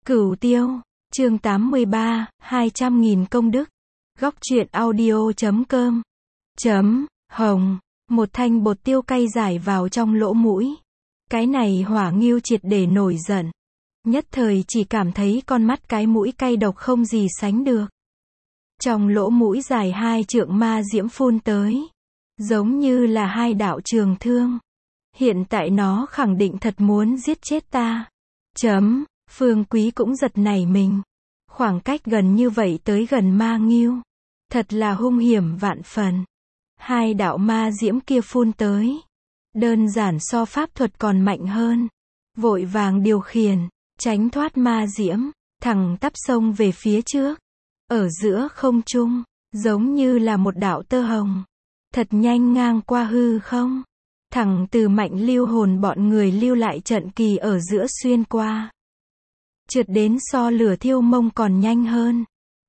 Cửu Tiêu, chương 83, 200.000 công đức. Góc truyện audio.com. Hồng, một thanh bột tiêu cay giải vào trong lỗ mũi. Cái này Hỏa Ngưu triệt để nổi giận. Nhất thời chỉ cảm thấy con mắt cái mũi cay độc không gì sánh được. Trong lỗ mũi dài 2 trượng ma diễm phun tới. Giống như là 2 đạo trường thương. Hiện tại nó khẳng định thật muốn giết chết ta. Phương Quý cũng giật nảy mình. Khoảng cách gần như vậy tới gần ma ngưu. Thật là hung hiểm vạn phần. 2 đạo ma diễm kia phun tới. Đơn giản so pháp thuật còn mạnh hơn. Vội vàng điều khiển, tránh thoát ma diễm, thẳng tắp sông về phía trước. Ở giữa không trung, giống như là một đạo tơ hồng. Thật nhanh ngang qua hư không. Thẳng từ Mạnh Lưu hồn bọn người lưu lại trận kỳ ở giữa xuyên qua. Trượt đến so lửa thiêu mông còn nhanh hơn.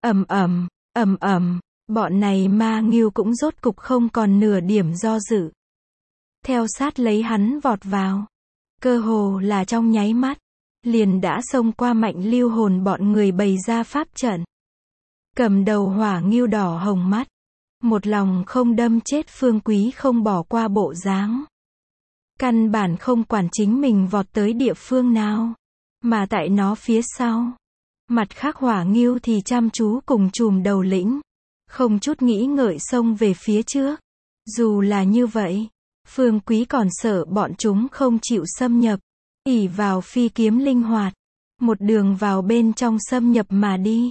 Bọn này ma ngưu cũng rốt cục không còn nửa điểm do dự. Theo sát lấy hắn vọt vào. Cơ hồ là trong nháy mắt. Liền đã xông qua Mạnh Lưu hồn bọn người bày ra pháp trận. Cầm đầu Hỏa Ngưu đỏ hồng mắt. Một lòng không đâm chết Phương Quý không bỏ qua bộ dáng. Căn bản không quản chính mình vọt tới địa phương nào. Mà tại nó phía sau. Mặt khác Hỏa Ngưu thì chăm chú cùng chùm đầu lĩnh. Không chút nghĩ ngợi xông về phía trước. Dù là như vậy, Phương Quý còn sợ bọn chúng không chịu xâm nhập. Ỷ vào phi kiếm linh hoạt. Một đường vào bên trong xâm nhập mà đi.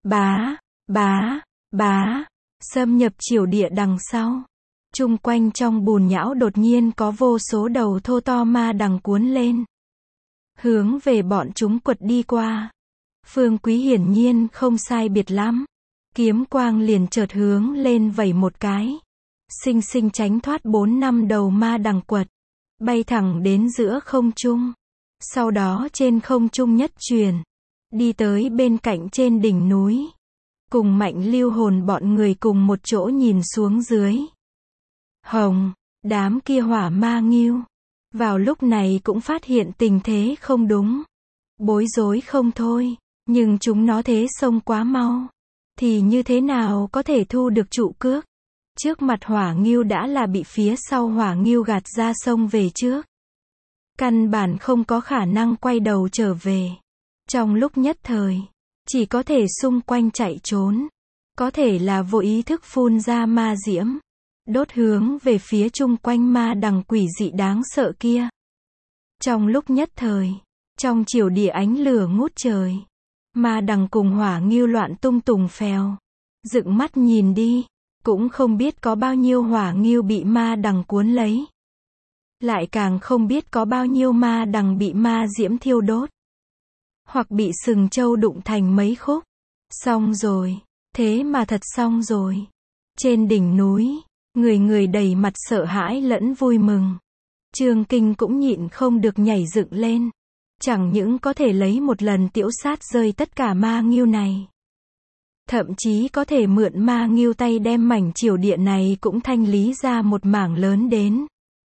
Xâm nhập triều địa đằng sau. Chung quanh trong bùn nhão đột nhiên có vô số đầu thô to ma đằng cuốn lên. Hướng về bọn chúng quật đi qua. Phương Quý hiển nhiên không sai biệt lắm. Kiếm quang liền chợt hướng lên vẩy một cái. Xinh xinh tránh thoát 4-5 đầu ma đằng quật. Bay thẳng đến giữa không trung. Sau đó trên không trung nhất truyền. Đi tới bên cạnh trên đỉnh núi. Cùng Mạnh Lưu hồn bọn người cùng một chỗ nhìn xuống dưới. Hồng, đám kia hỏa ma ngưu. Vào lúc này cũng phát hiện tình thế không đúng. Bối rối không thôi. Nhưng chúng nó thế xông quá mau. Thì như thế nào có thể thu được trụ cước. Trước mặt Hỏa Ngưu đã là bị phía sau Hỏa Ngưu gạt ra sông về trước. Căn bản không có khả năng quay đầu trở về. Trong lúc nhất thời, chỉ có thể xung quanh chạy trốn. Có thể là vô ý thức phun ra ma diễm. Đốt hướng về phía chung quanh ma đằng quỷ dị đáng sợ kia. Trong lúc nhất thời, trong triều địa ánh lửa ngút trời. Ma đằng cùng Hỏa Ngưu loạn tung tùng phèo. Dựng mắt nhìn đi, cũng không biết có bao nhiêu Hỏa Ngưu bị ma đằng cuốn lấy. Lại càng không biết có bao nhiêu ma đằng bị ma diễm thiêu đốt. Hoặc bị sừng trâu đụng thành mấy khúc. Xong rồi, thế mà thật xong rồi. Trên đỉnh núi, người người đầy mặt sợ hãi lẫn vui mừng. Trương Kinh cũng nhịn không được nhảy dựng lên. Chẳng những có thể lấy một lần tiễu sát rơi tất cả ma ngưu này. Thậm chí có thể mượn ma ngưu tay đem mảnh triều địa này cũng thanh lý ra một mảng lớn đến.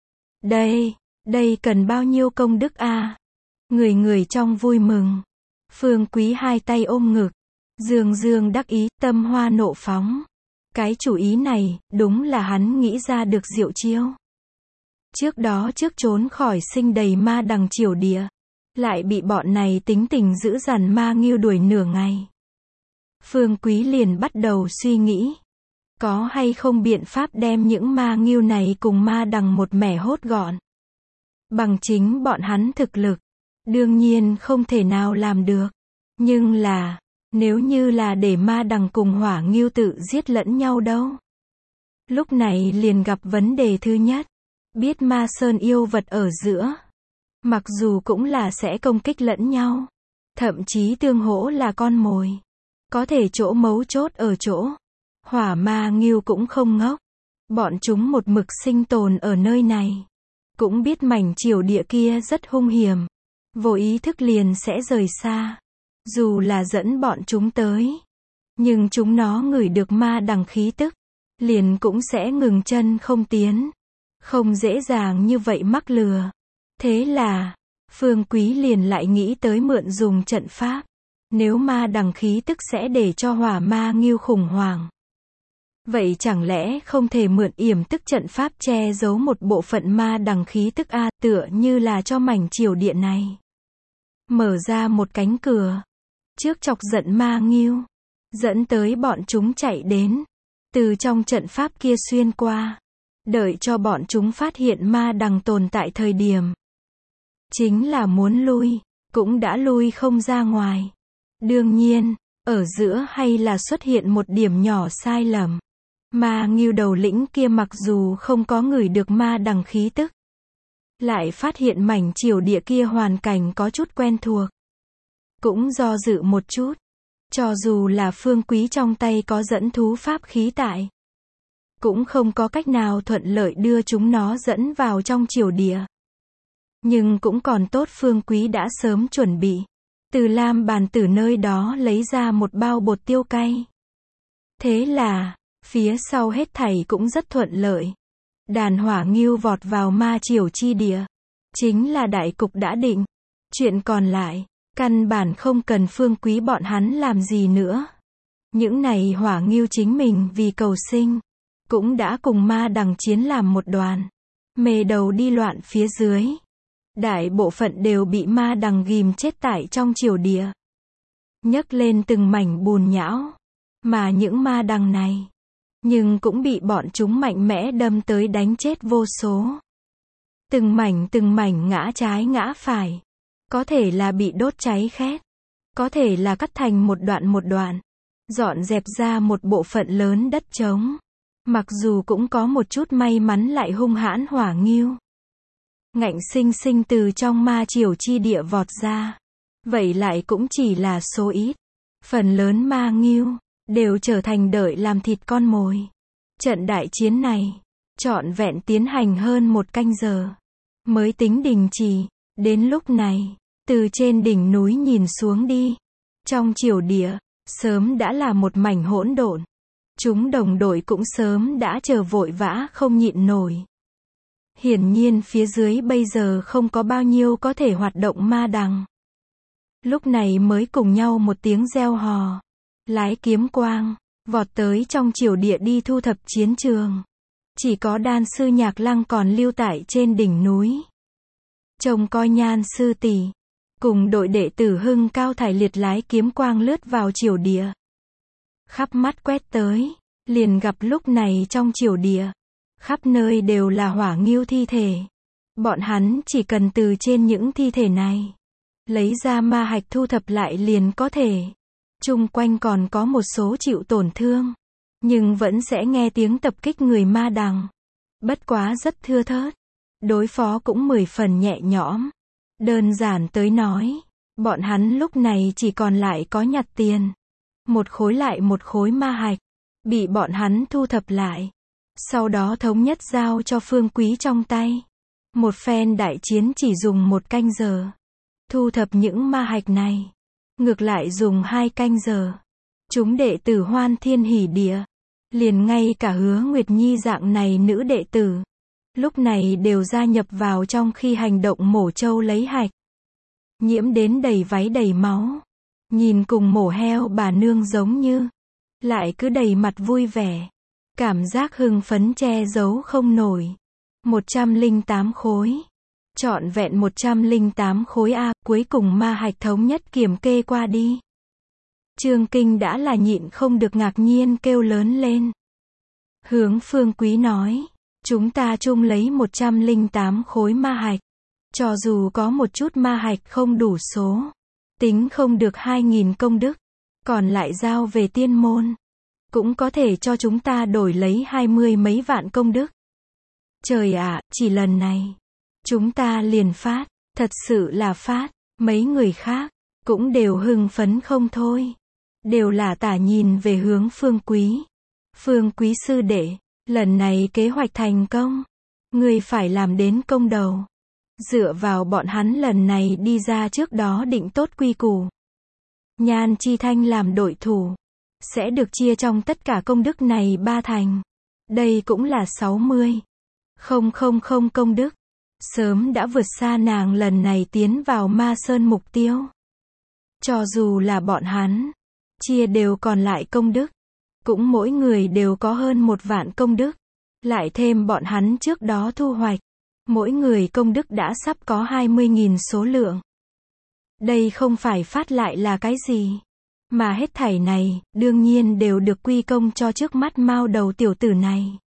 Đây cần bao nhiêu công đức a? Người người trong vui mừng. Phương Quý 2 tay ôm ngực. Dương đắc ý, tâm hoa nộ phóng. Cái chủ ý này, đúng là hắn nghĩ ra được diệu chiêu. Trước đó trước trốn khỏi sinh đầy ma đằng triều địa. Lại bị bọn này tính tình dữ dằn ma ngưu đuổi nửa ngày. Phương Quý liền bắt đầu suy nghĩ. Có hay không biện pháp đem những ma ngưu này cùng ma đằng một mẻ hốt gọn. Bằng chính bọn hắn thực lực. Đương nhiên không thể nào làm được. Nhưng là, nếu như là để ma đằng cùng Hỏa Ngưu tự giết lẫn nhau đâu. Lúc này liền gặp vấn đề thứ nhất. Biết ma sơn yêu vật ở giữa. Mặc dù cũng là sẽ công kích lẫn nhau. Thậm chí tương hỗ là con mồi. Có thể chỗ mấu chốt ở chỗ. Hỏa ma ngưu cũng không ngốc. Bọn chúng một mực sinh tồn ở nơi này. Cũng biết mảnh triều địa kia rất hung hiểm. Vô ý thức liền sẽ rời xa. Dù là dẫn bọn chúng tới. Nhưng chúng nó ngửi được ma đằng khí tức. Liền cũng sẽ ngừng chân không tiến. Không dễ dàng như vậy mắc lừa. Thế là, Phương Quý liền lại nghĩ tới mượn dùng trận pháp. Nếu ma đằng khí tức sẽ để cho hỏa ma ngưu khủng hoảng. Vậy chẳng lẽ không thể mượn yểm tức trận pháp che giấu một bộ phận ma đằng khí tức tựa như là cho mảnh triều địa này mở ra một cánh cửa, trước chọc giận ma ngưu, dẫn tới bọn chúng chạy đến, từ trong trận pháp kia xuyên qua, đợi cho bọn chúng phát hiện ma đằng tồn tại thời điểm. Chính là muốn lui, cũng đã lui không ra ngoài. Đương nhiên, ở giữa hay là xuất hiện một điểm nhỏ sai lầm. Ma ngưu đầu lĩnh kia mặc dù không có ngửi được ma đằng khí tức, lại phát hiện mảnh triều địa kia hoàn cảnh có chút quen thuộc. Cũng do dự một chút. Cho dù là Phương Quý trong tay có dẫn thú pháp khí tại, cũng không có cách nào thuận lợi đưa chúng nó dẫn vào trong triều địa. Nhưng cũng còn tốt Phương Quý đã sớm chuẩn bị. Từ Lam Bàn Tử nơi đó lấy ra một bao bột tiêu cay. Thế là, phía sau hết thảy cũng rất thuận lợi. Đàn hỏa ngưu vọt vào ma triều chi địa. Chính là đại cục đã định. Chuyện còn lại, căn bản không cần Phương Quý bọn hắn làm gì nữa. Những này hỏa ngưu chính mình vì cầu sinh, cũng đã cùng ma đằng chiến làm một đoàn. Mề đầu đi loạn phía dưới. Đại bộ phận đều bị ma đằng ghìm chết tại trong triều địa. Nhấc lên từng mảnh bùn nhão. Mà những ma đằng này, nhưng cũng bị bọn chúng mạnh mẽ đâm tới đánh chết vô số. Từng mảnh ngã trái ngã phải. Có thể là bị đốt cháy khét. Có thể là cắt thành một đoạn. Dọn dẹp ra một bộ phận lớn đất trống. Mặc dù cũng có một chút may mắn lại hung hãn hỏa ngưu. Ngạnh sinh sinh từ trong ma triều chi địa vọt ra. Vậy lại cũng chỉ là số ít. Phần lớn ma ngưu đều trở thành đợi làm thịt con mồi. Trận đại chiến này trọn vẹn tiến hành hơn 1 canh giờ mới tính đình chỉ. Đến lúc này, từ trên đỉnh núi nhìn xuống đi, trong triều địa sớm đã là một mảnh hỗn độn. Chúng đồng đội cũng sớm đã chờ vội vã không nhịn nổi. Hiển nhiên phía dưới bây giờ không có bao nhiêu có thể hoạt động ma đằng. Lúc này mới cùng nhau một tiếng reo hò, lái kiếm quang, vọt tới trong triều địa đi thu thập chiến trường. Chỉ có đan sư Nhạc Lăng còn lưu tại trên đỉnh núi. Trông coi Nhan sư tỷ, cùng đội đệ tử Hưng Cao Thải Liệt lái kiếm quang lướt vào triều địa. Khắp mắt quét tới, liền gặp lúc này trong triều địa, khắp nơi đều là hỏa ngưu thi thể. Bọn hắn chỉ cần từ trên những thi thể này, lấy ra ma hạch thu thập lại liền có thể. Chung quanh còn có một số chịu tổn thương, nhưng vẫn sẽ nghe tiếng tập kích người ma đằng. Bất quá rất thưa thớt. Đối phó cũng 10 phần nhẹ nhõm. Đơn giản tới nói, bọn hắn lúc này chỉ còn lại có nhặt tiền. Một khối lại một khối ma hạch, bị bọn hắn thu thập lại. Sau đó thống nhất giao cho Phương Quý trong tay. Một phen đại chiến chỉ dùng 1 canh giờ. Thu thập những ma hạch này, ngược lại dùng 2 canh giờ. Chúng đệ tử hoan thiên hỉ địa. Liền ngay cả Hứa Nguyệt Nhi dạng này nữ đệ tử, lúc này đều gia nhập vào trong khi hành động mổ trâu lấy hạch. Nhiễm đến đầy váy đầy máu. Nhìn cùng mổ heo bà nương giống như. Lại cứ đầy mặt vui vẻ. Cảm giác hưng phấn che giấu không nổi. 108 khối. Trọn vẹn 108 khối cuối cùng ma hạch thống nhất kiểm kê qua đi. Trương Kinh đã là nhịn không được ngạc nhiên kêu lớn lên. Hướng Phương Quý nói, chúng ta chung lấy 108 khối ma hạch. Cho dù có một chút ma hạch không đủ số, tính không được 2.000 công đức, còn lại giao về tiên môn, cũng có thể cho chúng ta đổi lấy 20 mấy vạn công đức. Trời ạ, chỉ lần này, chúng ta liền phát, thật sự là phát. Mấy người khác cũng đều hưng phấn không thôi, đều là tả nhìn về hướng Phương Quý. Phương Quý sư đệ, lần này kế hoạch thành công, ngươi phải làm đến công đầu. Dựa vào bọn hắn lần này đi ra trước đó định tốt quy củ. Nhan Chi Thanh làm đội thủ, sẽ được chia trong tất cả công đức này 3 thành. Đây cũng là 60,000 công đức. Sớm đã vượt xa nàng lần này tiến vào Ma Sơn mục tiêu. Cho dù là bọn hắn, chia đều còn lại công đức, cũng mỗi người đều có hơn 1.000.000 công đức. Lại thêm bọn hắn trước đó thu hoạch, mỗi người công đức đã sắp có 20.000 số lượng. Đây không phải phát lại là cái gì, mà hết thảy này, đương nhiên đều được quy công cho trước mắt mao đầu tiểu tử này.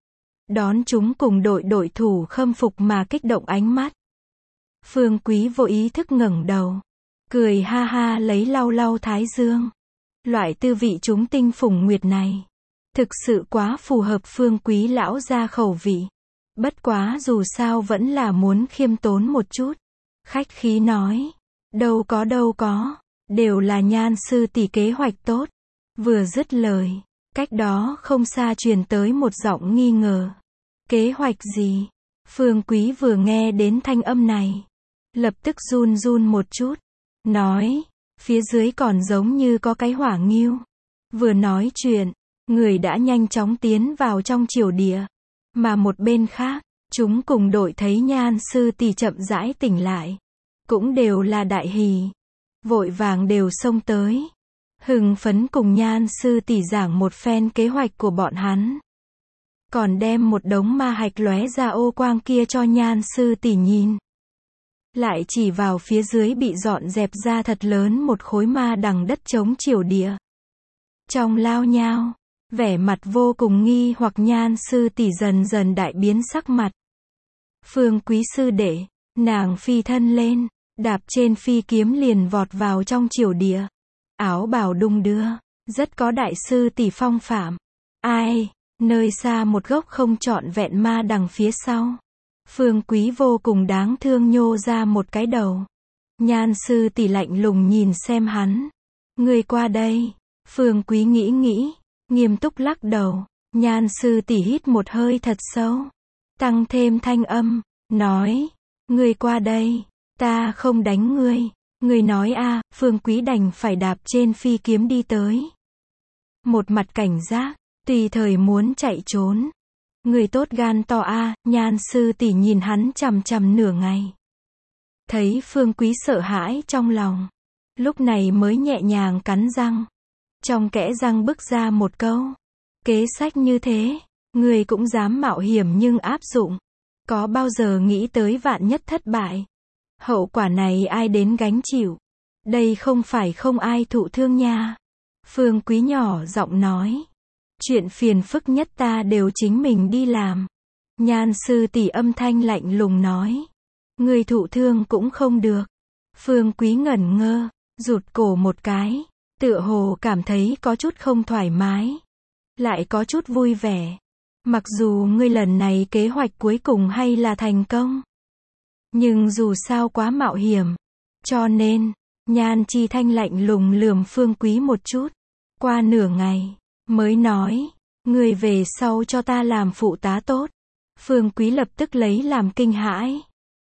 Đón chúng cùng đội thủ khâm phục mà kích động ánh mắt. Phương Quý vô ý thức ngẩng đầu, cười ha ha lấy lau lau thái dương. Loại tư vị chúng tinh phùng nguyệt này, thực sự quá phù hợp Phương Quý lão gia khẩu vị. Bất quá dù sao vẫn là muốn khiêm tốn một chút. Khách khí nói, đâu có, đều là Nhan sư tỷ kế hoạch tốt. Vừa dứt lời, cách đó không xa truyền tới một giọng nghi ngờ. Kế hoạch gì? Phương Quý vừa nghe đến thanh âm này, lập tức run run một chút, nói, phía dưới còn giống như có cái hỏa nghiêu. Vừa nói chuyện, người đã nhanh chóng tiến vào trong triều địa, mà một bên khác, chúng cùng đội thấy Nhan sư tỷ chậm rãi tỉnh lại, cũng đều là đại hỉ, vội vàng đều xông tới, hưng phấn cùng Nhan sư tỷ giảng một phen kế hoạch của bọn hắn. Còn đem một đống ma hạch lóe ra ô quang kia cho Nhan sư tỷ nhìn. Lại chỉ vào phía dưới bị dọn dẹp ra thật lớn một khối ma đằng đất trống triều địa. Trong lao nhao, vẻ mặt vô cùng nghi hoặc Nhan sư tỷ dần dần đại biến sắc mặt. Phương Quý sư đệ, nàng phi thân lên, đạp trên phi kiếm liền vọt vào trong triều địa. Áo bào đung đưa, rất có đại sư tỷ phong phạm. Ai, nơi xa một gốc không trọn vẹn ma đằng phía sau. Phương Quý vô cùng đáng thương nhô ra một cái đầu. Nhan sư tỷ lạnh lùng nhìn xem hắn. Người qua đây. Phương Quý nghĩ, nghiêm túc lắc đầu. Nhan sư tỷ hít một hơi thật sâu, tăng thêm thanh âm, nói, người qua đây, ta không đánh ngươi. Người nói a, Phương Quý đành phải đạp trên phi kiếm đi tới. Một mặt cảnh giác, tùy thời muốn chạy trốn. Người tốt gan to a, Nhan sư tỷ nhìn hắn chằm chằm nửa ngày. Thấy Phương Quý sợ hãi trong lòng, lúc này mới nhẹ nhàng cắn răng. Trong kẽ răng bứt ra một câu. Kế sách như thế, người cũng dám mạo hiểm nhưng áp dụng. Có bao giờ nghĩ tới vạn nhất thất bại? Hậu quả này ai đến gánh chịu? Đây không phải không ai thụ thương nha. Phương Quý nhỏ giọng nói. Chuyện phiền phức nhất ta đều chính mình đi làm. Nhan sư tỷ âm thanh lạnh lùng nói. Người thụ thương cũng không được. Phương Quý ngẩn ngơ, rụt cổ một cái, tựa hồ cảm thấy có chút không thoải mái, lại có chút vui vẻ. Mặc dù ngươi lần này kế hoạch cuối cùng hay là thành công, nhưng dù sao quá mạo hiểm, cho nên, Nhan Chi Thanh lạnh lùng lườm Phương Quý một chút. Qua nửa ngày, mới nói, ngươi về sau cho ta làm phụ tá tốt. Phương Quý lập tức lấy làm kinh hãi.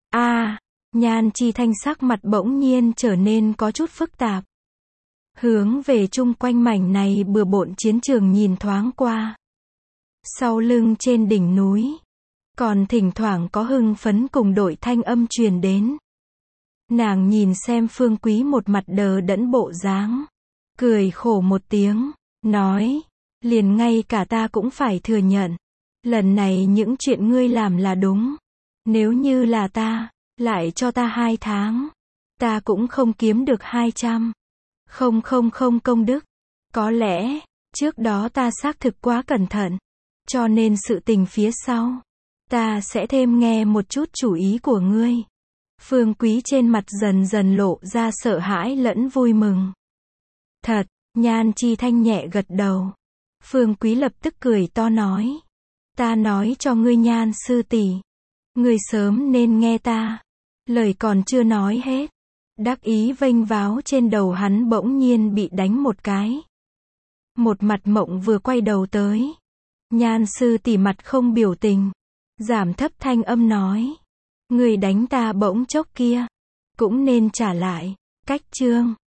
Nhan Chi Thanh sắc mặt bỗng nhiên trở nên có chút phức tạp. Hướng về chung quanh mảnh này bừa bộn chiến trường nhìn thoáng qua. Sau lưng trên đỉnh núi, còn thỉnh thoảng có hưng phấn cùng đội thanh âm truyền đến. Nàng nhìn xem Phương Quý một mặt đờ đẫn bộ dáng, cười khổ một tiếng, nói, liền ngay cả ta cũng phải thừa nhận, lần này những chuyện ngươi làm là đúng. Nếu như là ta, lại cho ta 2 tháng, ta cũng không kiếm được 200. Không công đức. Có lẽ, trước đó ta xác thực quá cẩn thận, cho nên sự tình phía sau, ta sẽ thêm nghe một chút chủ ý của ngươi. Phương Quý trên mặt dần dần lộ ra sợ hãi lẫn vui mừng. Thật, Nhan Chi Thanh nhẹ gật đầu. Phương Quý lập tức cười to nói. Ta nói cho ngươi Nhan sư tỷ, ngươi sớm nên nghe ta. Lời còn chưa nói hết, đắc ý vênh váo trên đầu hắn bỗng nhiên bị đánh một cái. Một mặt mộng vừa quay đầu tới. Nhan sư tỷ mặt không biểu tình, giảm thấp thanh âm nói. Người đánh ta bỗng chốc kia, cũng nên trả lại. Cách chương